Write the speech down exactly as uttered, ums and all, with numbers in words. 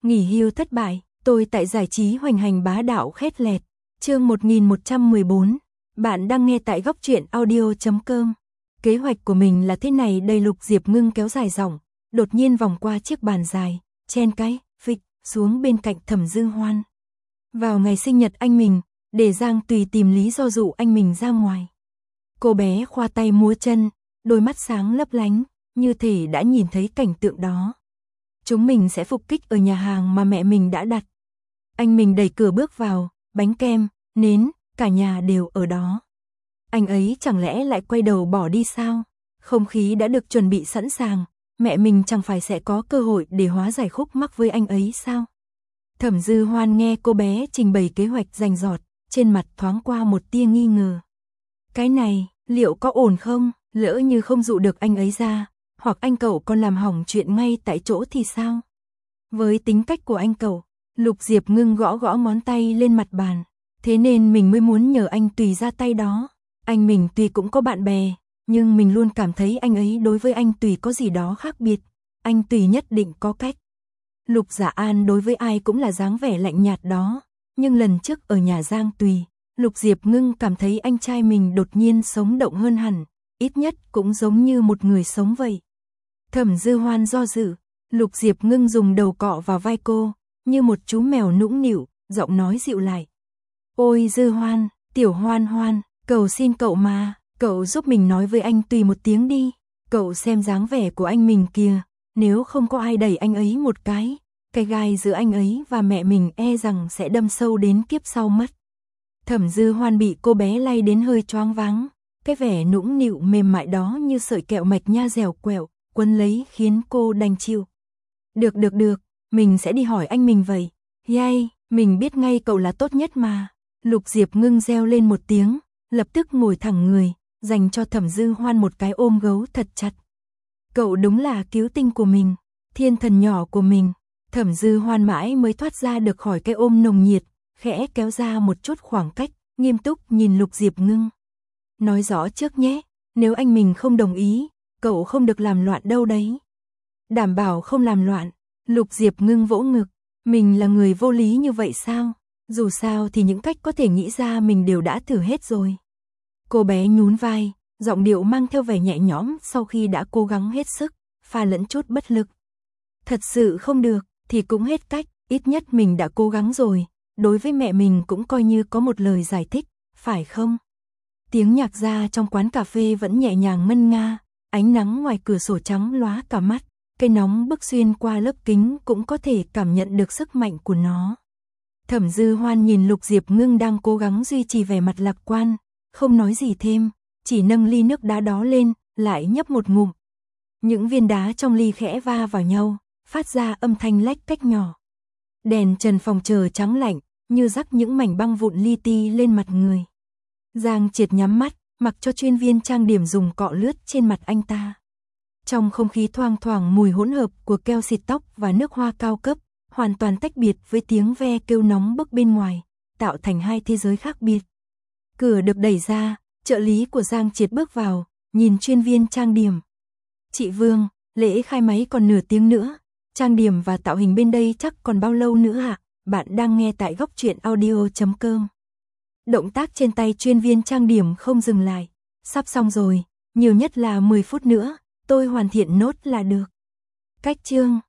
Nghỉ hưu thất bại, tôi tại giải trí hoành hành bá đạo khét lẹt. Chương một nghìn một trăm mười bốn. Bạn đang nghe tại góc truyện audio chấm com. Kế hoạch của mình là thế này đây. Lục Diệp Ngưng kéo dài giọng, đột nhiên vòng qua chiếc bàn dài, chen cái, phịch, xuống bên cạnh Thẩm Dư Hoan. Vào ngày sinh nhật anh mình, để Giang Tùy tìm lý do dụ anh mình ra ngoài. Cô bé khoa tay múa chân, đôi mắt sáng lấp lánh, như thể đã nhìn thấy cảnh tượng đó. Chúng mình sẽ phục kích ở nhà hàng mà mẹ mình đã đặt. Anh mình đẩy cửa bước vào, bánh kem, nến, cả nhà đều ở đó. Anh ấy chẳng lẽ lại quay đầu bỏ đi sao? Không khí đã được chuẩn bị sẵn sàng, mẹ mình chẳng phải sẽ có cơ hội để hóa giải khúc mắc với anh ấy sao? Thẩm Dư Hoan nghe cô bé trình bày kế hoạch rành rọt, trên mặt thoáng qua một tia nghi ngờ. Cái này, liệu có ổn không? Lỡ như không dụ được anh ấy ra, hoặc anh cậu còn làm hỏng chuyện ngay tại chỗ thì sao? Với tính cách của anh cậu, Lục Diệp Ngưng gõ gõ ngón tay lên mặt bàn. Thế nên mình mới muốn nhờ anh Tùy ra tay đó. Anh mình tuy cũng có bạn bè, nhưng mình luôn cảm thấy anh ấy đối với anh Tùy có gì đó khác biệt. Anh Tùy nhất định có cách. Lục Dạ An đối với ai cũng là dáng vẻ lạnh nhạt đó. Nhưng lần trước ở nhà Giang Tùy, Lục Diệp Ngưng cảm thấy anh trai mình đột nhiên sống động hơn hẳn. Ít nhất cũng giống như một người sống vậy. Thẩm Dư Hoan do dự, Lục Diệp Ngưng dùng đầu cọ vào vai cô, như một chú mèo nũng nịu, giọng nói dịu lại. Ôi Dư Hoan, tiểu Hoan Hoan, cầu xin cậu mà, cậu giúp mình nói với anh Tùy một tiếng đi. Cậu xem dáng vẻ của anh mình kìa, nếu không có ai đẩy anh ấy một cái, cái gai giữa anh ấy và mẹ mình e rằng sẽ đâm sâu đến kiếp sau mất. Thẩm Dư Hoan bị cô bé lay đến hơi choáng váng, cái vẻ nũng nịu mềm mại đó như sợi kẹo mạch nha dẻo quẹo, quấn lấy khiến cô đành chịu. Được được được, mình sẽ đi hỏi anh mình vậy. Yay, mình biết ngay cậu là tốt nhất mà. Lục Diệp Ngưng reo lên một tiếng, lập tức ngồi thẳng người, dành cho Thẩm Dư Hoan một cái ôm gấu thật chặt. Cậu đúng là cứu tinh của mình, thiên thần nhỏ của mình. Thẩm Dư Hoan mãi mới thoát ra được khỏi cái ôm nồng nhiệt, khẽ kéo ra một chút khoảng cách, nghiêm túc nhìn Lục Diệp Ngưng. Nói rõ trước nhé, nếu anh mình không đồng ý, cậu không được làm loạn đâu đấy. Đảm bảo không làm loạn. Lục Diệp Ngưng vỗ ngực, mình là người vô lý như vậy sao? Dù sao thì những cách có thể nghĩ ra mình đều đã thử hết rồi. Cô bé nhún vai, giọng điệu mang theo vẻ nhẹ nhõm sau khi đã cố gắng hết sức, pha lẫn chút bất lực. Thật sự không được, thì cũng hết cách, ít nhất mình đã cố gắng rồi, đối với mẹ mình cũng coi như có một lời giải thích, phải không? Tiếng nhạc ra trong quán cà phê vẫn nhẹ nhàng ngân nga, ánh nắng ngoài cửa sổ trắng lóa cả mắt, cây nóng bức xuyên qua lớp kính cũng có thể cảm nhận được sức mạnh của nó. Thẩm Dư Hoan nhìn Lục Diệp Ngưng đang cố gắng duy trì vẻ mặt lạc quan, không nói gì thêm, chỉ nâng ly nước đá đó lên, lại nhấp một ngụm. Những viên đá trong ly khẽ va vào nhau, phát ra âm thanh lách cách nhỏ. Đèn trần phòng chờ trắng lạnh, như rắc những mảnh băng vụn li ti lên mặt người. Giang Triệt nhắm mắt, mặc cho chuyên viên trang điểm dùng cọ lướt trên mặt anh ta. Trong không khí thoang thoảng mùi hỗn hợp của keo xịt tóc và nước hoa cao cấp, hoàn toàn tách biệt với tiếng ve kêu nóng bức bên ngoài, tạo thành hai thế giới khác biệt. Cửa được đẩy ra, trợ lý của Giang Triệt bước vào, nhìn chuyên viên trang điểm. Chị Vương, lễ khai máy còn nửa tiếng nữa, trang điểm và tạo hình bên đây chắc còn bao lâu nữa ạ? À? Bạn đang nghe tại góc truyện audio chấm com. Động tác trên tay chuyên viên trang điểm không dừng lại. Sắp xong rồi, nhiều nhất là mười phút nữa, tôi hoàn thiện nốt là được. Cách chương,